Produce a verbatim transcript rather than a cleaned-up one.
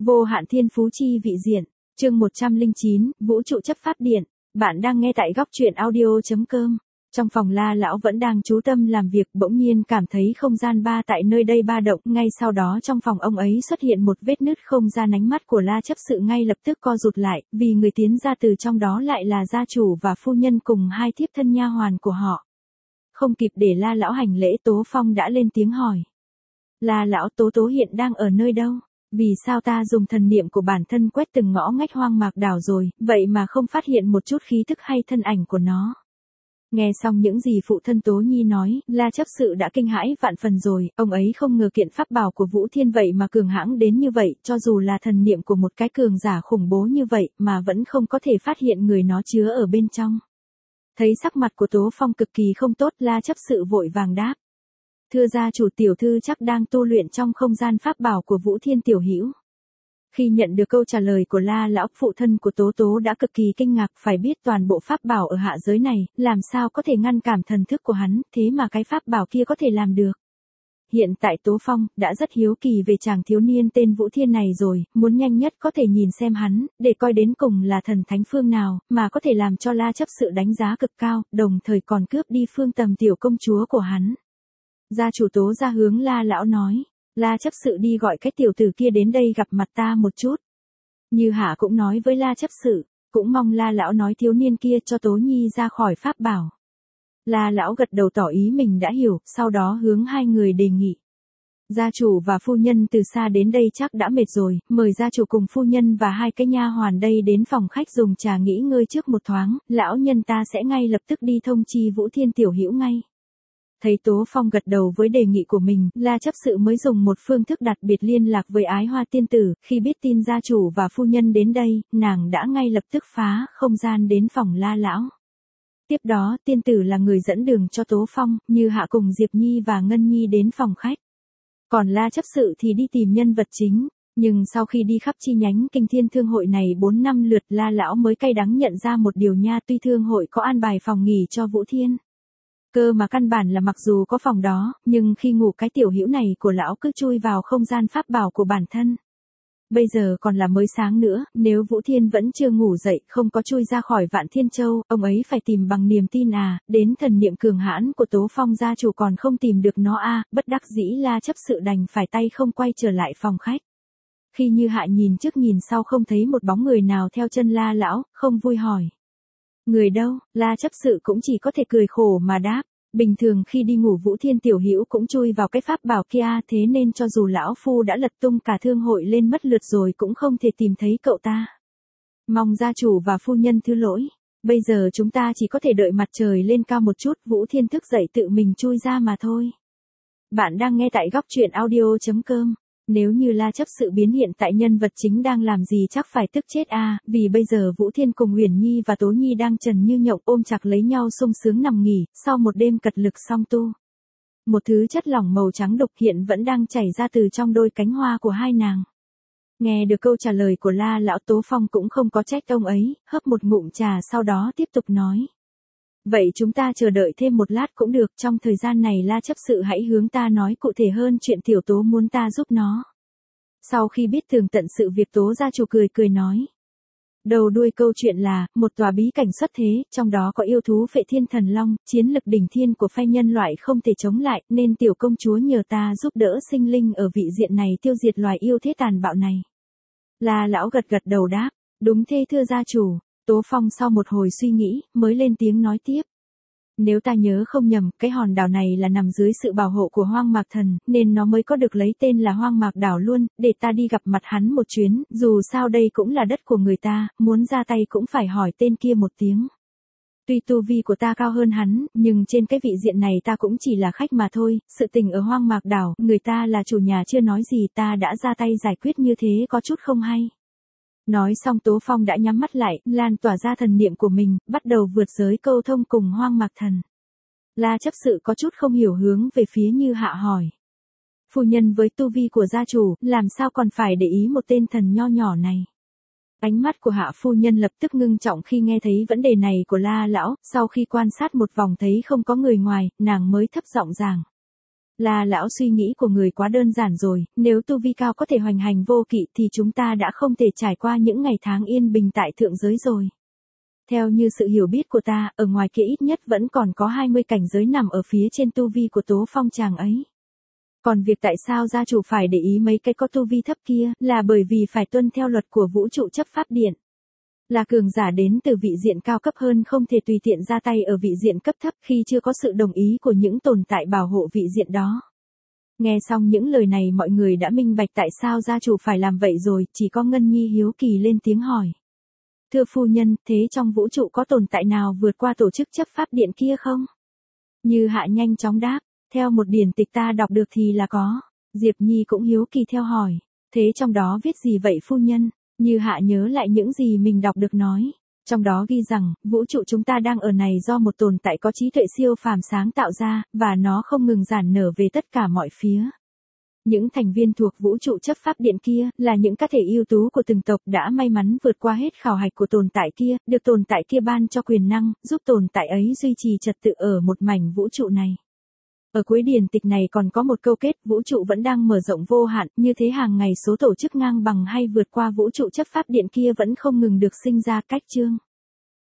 Vô hạn thiên phú chi vị diện, chương một trăm lẻ chín, Vũ trụ chấp pháp điện. Bạn đang nghe tại góc truyện audio chấm com. Trong phòng La lão vẫn đang chú tâm làm việc, bỗng nhiên cảm thấy không gian ba tại nơi đây ba động, ngay sau đó trong phòng ông ấy xuất hiện một vết nứt không gian, ánh mắt của La chấp sự ngay lập tức co rụt lại, vì người tiến ra từ trong đó lại là gia chủ và phu nhân cùng hai thiếp thân nha hoàn của họ. Không kịp để La lão hành lễ, Tố Phong đã lên tiếng hỏi. La lão, Tố Tố hiện đang ở nơi đâu? Vì sao ta dùng thần niệm của bản thân quét từng ngõ ngách hoang mạc đảo rồi, vậy mà không phát hiện một chút khí thức hay thân ảnh của nó? Nghe xong những gì phụ thân Tố Nhi nói, La chấp sự đã kinh hãi vạn phần rồi, ông ấy không ngờ kiện pháp bảo của Vũ Thiên vậy mà cường hãng đến như vậy, cho dù là thần niệm của một cái cường giả khủng bố như vậy, mà vẫn không có thể phát hiện người nó chứa ở bên trong. Thấy sắc mặt của Tố Phong cực kỳ không tốt, La chấp sự vội vàng đáp. Thưa gia chủ, tiểu thư chắc đang tu luyện trong không gian pháp bảo của Vũ Thiên tiểu hữu. Khi nhận được câu trả lời của La lão, phụ thân của Tố Tố đã cực kỳ kinh ngạc, phải biết toàn bộ pháp bảo ở hạ giới này, làm sao có thể ngăn cản thần thức của hắn, thế mà cái pháp bảo kia có thể làm được. Hiện tại Tố Phong đã rất hiếu kỳ về chàng thiếu niên tên Vũ Thiên này rồi, muốn nhanh nhất có thể nhìn xem hắn, để coi đến cùng là thần thánh phương nào, mà có thể làm cho La chấp sự đánh giá cực cao, đồng thời còn cướp đi Phương Tầm tiểu công chúa của hắn. Gia chủ Tố ra hướng La lão nói. La chấp sự đi gọi cái tiểu tử kia đến đây gặp mặt ta một chút. Như Hạ cũng nói với La chấp sự, cũng mong La lão nói thiếu niên kia cho Tố Nhi ra khỏi pháp bảo. La lão gật đầu tỏ ý mình đã hiểu, sau đó hướng hai người đề nghị. Gia chủ và phu nhân từ xa đến đây chắc đã mệt rồi, mời gia chủ cùng phu nhân và hai cái nha hoàn đây đến phòng khách dùng trà nghỉ ngơi trước một thoáng, lão nhân ta sẽ ngay lập tức đi thông chi Vũ Thiên tiểu hữu ngay. Thấy Tố Phong gật đầu với đề nghị của mình, La chấp sự mới dùng một phương thức đặc biệt liên lạc với Ái Hoa tiên tử, khi biết tin gia chủ và phu nhân đến đây, nàng đã ngay lập tức phá không gian đến phòng La lão. Tiếp đó, tiên tử là người dẫn đường cho Tố Phong, Như Hạ cùng Diệp Nhi và Ngân Nhi đến phòng khách. Còn La chấp sự thì đi tìm nhân vật chính, nhưng sau khi đi khắp chi nhánh Kinh Thiên Thương hội này bốn năm lượt, La lão mới cay đắng nhận ra một điều nha, tuy thương hội có an bài phòng nghỉ cho Vũ Thiên. Cơ mà căn bản là mặc dù có phòng đó, nhưng khi ngủ cái tiểu hữu này của lão cứ chui vào không gian pháp bảo của bản thân. Bây giờ còn là mới sáng nữa, nếu Vũ Thiên vẫn chưa ngủ dậy, không có chui ra khỏi Vạn Thiên Châu, ông ấy phải tìm bằng niềm tin à, đến thần niệm cường hãn của Tố Phong gia chủ còn không tìm được nó à, bất đắc dĩ La chấp sự đành phải tay không quay trở lại phòng khách. Khi Như Hạ nhìn trước nhìn sau không thấy một bóng người nào theo chân La lão, không vui hỏi. Người đâu? La chấp sự cũng chỉ có thể cười khổ mà đáp. Bình thường khi đi ngủ Vũ Thiên tiểu hữu cũng chui vào cái pháp bảo kia, thế nên cho dù lão phu đã lật tung cả thương hội lên mất lượt rồi cũng không thể tìm thấy cậu ta. Mong gia chủ và phu nhân thứ lỗi. Bây giờ chúng ta chỉ có thể đợi mặt trời lên cao một chút, Vũ Thiên thức dậy tự mình chui ra mà thôi. Bạn đang nghe tại góc truyện audio chấm com. Nếu như La chấp sự biến hiện tại nhân vật chính đang làm gì chắc phải tức chết a, à, vì bây giờ Vũ Thiên cùng Huyền Nhi và Tố Nhi đang trần như nhộng ôm chặt lấy nhau sung sướng nằm nghỉ, sau một đêm cật lực song tu. Một thứ chất lỏng màu trắng đục hiện vẫn đang chảy ra từ trong đôi cánh hoa của hai nàng. Nghe được câu trả lời của La lão, Tố Phong cũng không có trách ông ấy, hớp một ngụm trà sau đó tiếp tục nói. Vậy chúng ta chờ đợi thêm một lát cũng được, trong thời gian này La chấp sự hãy hướng ta nói cụ thể hơn chuyện tiểu Tố muốn ta giúp nó. Sau khi biết tường tận sự việc, Tố gia chủ cười cười nói. Đầu đuôi câu chuyện là, một tòa bí cảnh xuất thế, trong đó có yêu thú Phệ Thiên Thần Long, chiến lực đỉnh thiên của phe nhân loại không thể chống lại, nên tiểu công chúa nhờ ta giúp đỡ sinh linh ở vị diện này tiêu diệt loài yêu thế tàn bạo này. La lão gật gật đầu đáp, đúng thế thưa gia chủ. Tố Phong sau một hồi suy nghĩ, mới lên tiếng nói tiếp. Nếu ta nhớ không nhầm, cái hòn đảo này là nằm dưới sự bảo hộ của Hoang Mạc Thần, nên nó mới có được lấy tên là Hoang Mạc Đảo luôn, để ta đi gặp mặt hắn một chuyến, dù sao đây cũng là đất của người ta, muốn ra tay cũng phải hỏi tên kia một tiếng. Tuy tu vi của ta cao hơn hắn, nhưng trên cái vị diện này ta cũng chỉ là khách mà thôi, sự tình ở Hoang Mạc Đảo, người ta là chủ nhà chưa nói gì ta đã ra tay giải quyết như thế có chút không hay. Nói xong Tố Phong đã nhắm mắt lại, lan tỏa ra thần niệm của mình, bắt đầu vượt giới câu thông cùng Hoang Mạc Thần. La chấp sự có chút không hiểu hướng về phía Như Hạ hỏi. Phu nhân với tu vi của gia chủ, làm sao còn phải để ý một tên thần nho nhỏ này? Ánh mắt của Hạ phu nhân lập tức ngưng trọng khi nghe thấy vấn đề này của La lão, sau khi quan sát một vòng thấy không có người ngoài, nàng mới thấp giọng giảng. Là lão suy nghĩ của người quá đơn giản rồi, nếu tu vi cao có thể hoành hành vô kỵ thì chúng ta đã không thể trải qua những ngày tháng yên bình tại thượng giới rồi. Theo như sự hiểu biết của ta, ở ngoài kia ít nhất vẫn còn có hai mươi cảnh giới nằm ở phía trên tu vi của Tố Phong chàng ấy. Còn việc tại sao gia chủ phải để ý mấy cái có tu vi thấp kia, là bởi vì phải tuân theo luật của vũ trụ chấp pháp điện. Là cường giả đến từ vị diện cao cấp hơn không thể tùy tiện ra tay ở vị diện cấp thấp khi chưa có sự đồng ý của những tồn tại bảo hộ vị diện đó. Nghe xong những lời này mọi người đã minh bạch tại sao gia chủ phải làm vậy rồi, chỉ có Ngân Nhi hiếu kỳ lên tiếng hỏi. Thưa phu nhân, thế trong vũ trụ có tồn tại nào vượt qua tổ chức chấp pháp điện kia không? Như Hạ nhanh chóng đáp, theo một điển tịch ta đọc được thì là có. Diệp Nhi cũng hiếu kỳ theo hỏi, thế trong đó viết gì vậy phu nhân? Như Hạ nhớ lại những gì mình đọc được nói. Trong đó ghi rằng, vũ trụ chúng ta đang ở này do một tồn tại có trí tuệ siêu phàm sáng tạo ra, và nó không ngừng giản nở về tất cả mọi phía. Những thành viên thuộc vũ trụ chấp pháp điện kia, là những cá thể ưu tú của từng tộc đã may mắn vượt qua hết khảo hạch của tồn tại kia, được tồn tại kia ban cho quyền năng, giúp tồn tại ấy duy trì trật tự ở một mảnh vũ trụ này. Ở cuối điển tịch này còn có một câu kết, vũ trụ vẫn đang mở rộng vô hạn, như thế hàng ngày số tổ chức ngang bằng hay vượt qua vũ trụ chấp pháp điện kia vẫn không ngừng được sinh ra. Cách chương